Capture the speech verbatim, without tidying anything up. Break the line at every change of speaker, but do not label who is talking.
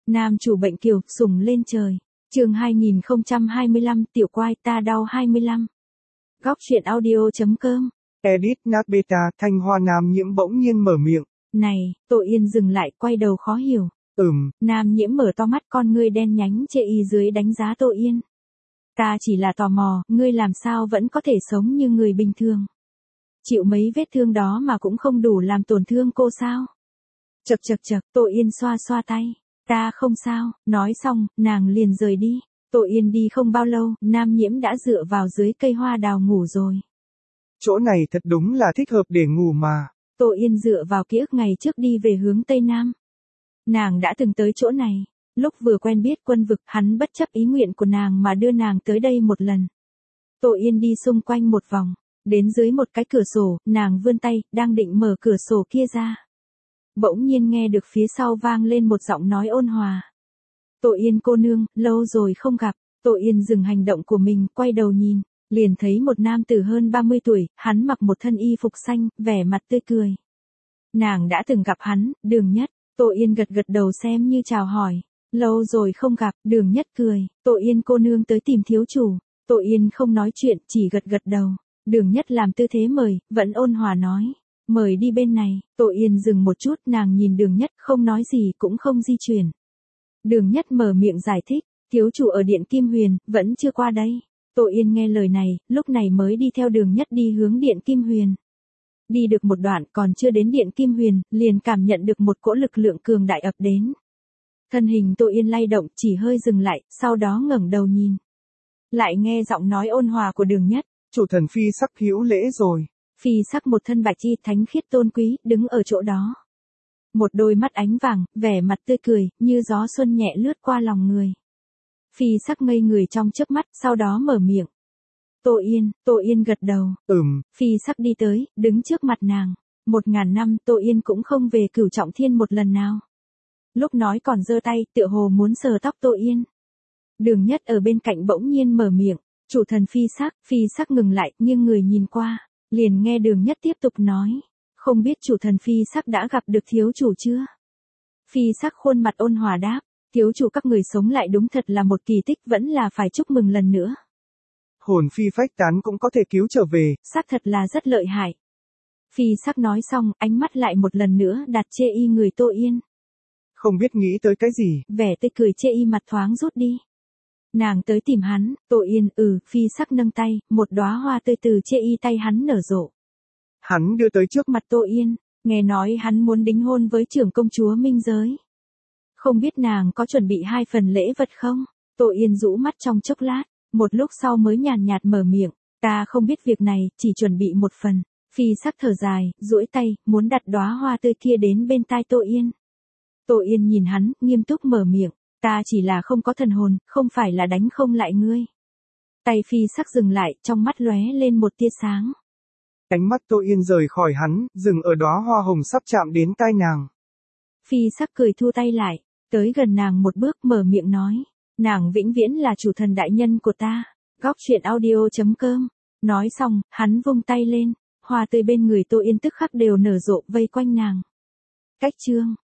Nam chủ bệnh kiều, sủng lên trời. Chương hai nghìn không trăm hai mươi lăm, tiểu quai ta đau hai mươi lăm. Góc truyện audio.com.
Edit nát beta, Thanh Hoa Nam Nhiễm bỗng nhiên mở miệng.
Này, Tội Yên dừng lại, quay đầu khó hiểu.
Ừm.
Nam Nhiễm mở to mắt, con ngươi đen nhánh chê y dưới đánh giá Tội Yên. Ta chỉ là tò mò, ngươi làm sao vẫn có thể sống như người bình thường. Chịu mấy vết thương đó mà cũng không đủ làm tổn thương cô sao? Chật chật chật, Tội Yên xoa xoa tay. Ta không sao, nói xong, nàng liền rời đi. Tội Yên đi không bao lâu, Nam Nhiễm đã dựa vào dưới cây hoa đào ngủ rồi.
Chỗ này thật đúng là thích hợp để ngủ mà.
Tội Yên dựa vào ký ức ngày trước đi về hướng Tây Nam. Nàng đã từng tới chỗ này. Lúc vừa quen biết Quân Vực, hắn bất chấp ý nguyện của nàng mà đưa nàng tới đây một lần. Tội Yên đi xung quanh một vòng. Đến dưới một cái cửa sổ, nàng vươn tay, đang định mở cửa sổ kia ra. Bỗng nhiên nghe được phía sau vang lên một giọng nói ôn hòa. Tội Yên cô nương, lâu rồi không gặp. Tội Yên dừng hành động của mình, quay đầu nhìn. Liền thấy một nam tử hơn ba mươi tuổi, hắn mặc một thân y phục xanh, vẻ mặt tươi cười. Nàng đã từng gặp hắn, Đường Nhất. Tội Yên gật gật đầu xem như chào hỏi. Lâu rồi không gặp, Đường Nhất cười. Tội Yên cô nương tới tìm thiếu chủ. Tội Yên không nói chuyện, chỉ gật gật đầu. Đường Nhất làm tư thế mời, vẫn ôn hòa nói. Mời đi bên này. Tội Yên dừng một chút, nàng nhìn Đường Nhất, không nói gì cũng không di chuyển. Đường Nhất mở miệng giải thích. Thiếu chủ ở Điện Kim Huyền, vẫn chưa qua đây. Tội Yên nghe lời này, lúc này mới đi theo Đường Nhất đi hướng Điện Kim Huyền. Đi được một đoạn còn chưa đến Điện Kim Huyền, liền cảm nhận được một cỗ lực lượng cường đại ập đến. Thân hình Tội Yên lay động, chỉ hơi dừng lại, sau đó ngẩng đầu nhìn. Lại nghe giọng nói ôn hòa của Đường Nhất.
Chủ thần Phi Sắc hữu lễ rồi.
Phi Sắc một thân bạch y thánh khiết tôn quý, đứng ở chỗ đó. Một đôi mắt ánh vàng, vẻ mặt tươi cười, như gió xuân nhẹ lướt qua lòng người. Phi Sắc ngây người trong chớp mắt, sau đó mở miệng. Tội Yên, Tội Yên gật đầu.
Ừm.
Phi Sắc đi tới, đứng trước mặt nàng. Một ngàn năm, Tội Yên cũng không về Cửu Trọng Thiên một lần nào. Lúc nói còn giơ tay, tựa hồ muốn sờ tóc Tội Yên. Đường Nhất ở bên cạnh bỗng nhiên mở miệng. Chủ thần Phi Sắc. Phi Sắc ngừng lại, nghiêng người nhìn qua. Liền nghe Đường Nhất tiếp tục nói. Không biết chủ thần Phi Sắc đã gặp được thiếu chủ chưa? Phi Sắc khuôn mặt ôn hòa đáp. Thiếu chủ các người sống lại đúng thật là một kỳ tích, vẫn là phải chúc mừng lần nữa.
Hồn phi phách tán cũng có thể cứu trở về.
Xác thật là rất lợi hại. Phi Sắc nói xong, ánh mắt lại một lần nữa đặt chê y người Tội Yên.
Không biết nghĩ tới cái gì.
Vẻ tươi cười chê y mặt thoáng rút đi. Nàng tới tìm hắn, Tội Yên, ừ, Phi Sắc nâng tay, một đóa hoa tươi từ chê y tay hắn nở rộ.
Hắn đưa tới trước mặt
Tội Yên, nghe nói hắn muốn đính hôn với trưởng công chúa Minh Giới. Không biết nàng có chuẩn bị hai phần lễ vật không? Tội Yên rũ mắt trong chốc lát, một lúc sau mới nhàn nhạt mở miệng. Ta không biết việc này, chỉ chuẩn bị một phần. Phi Sắc thở dài, duỗi tay, muốn đặt đóa hoa tươi kia đến bên tai Tội Yên. Tội Yên nhìn hắn, nghiêm túc mở miệng. Ta chỉ là không có thần hồn, không phải là đánh không lại ngươi. Tay Phi Sắc dừng lại, trong mắt lóe lên một tia sáng.
Ánh mắt Tội Yên rời khỏi hắn, dừng ở đóa hoa hồng sắp chạm đến tai nàng.
Phi Sắc cười thu tay lại, tới gần nàng một bước mở miệng nói. Nàng vĩnh viễn là chủ thần đại nhân của ta. Góc truyện audio.com. Nói xong, hắn vung tay lên. Hoa tươi bên người Tội Yên tức khắc đều nở rộ vây quanh nàng. Cách chương.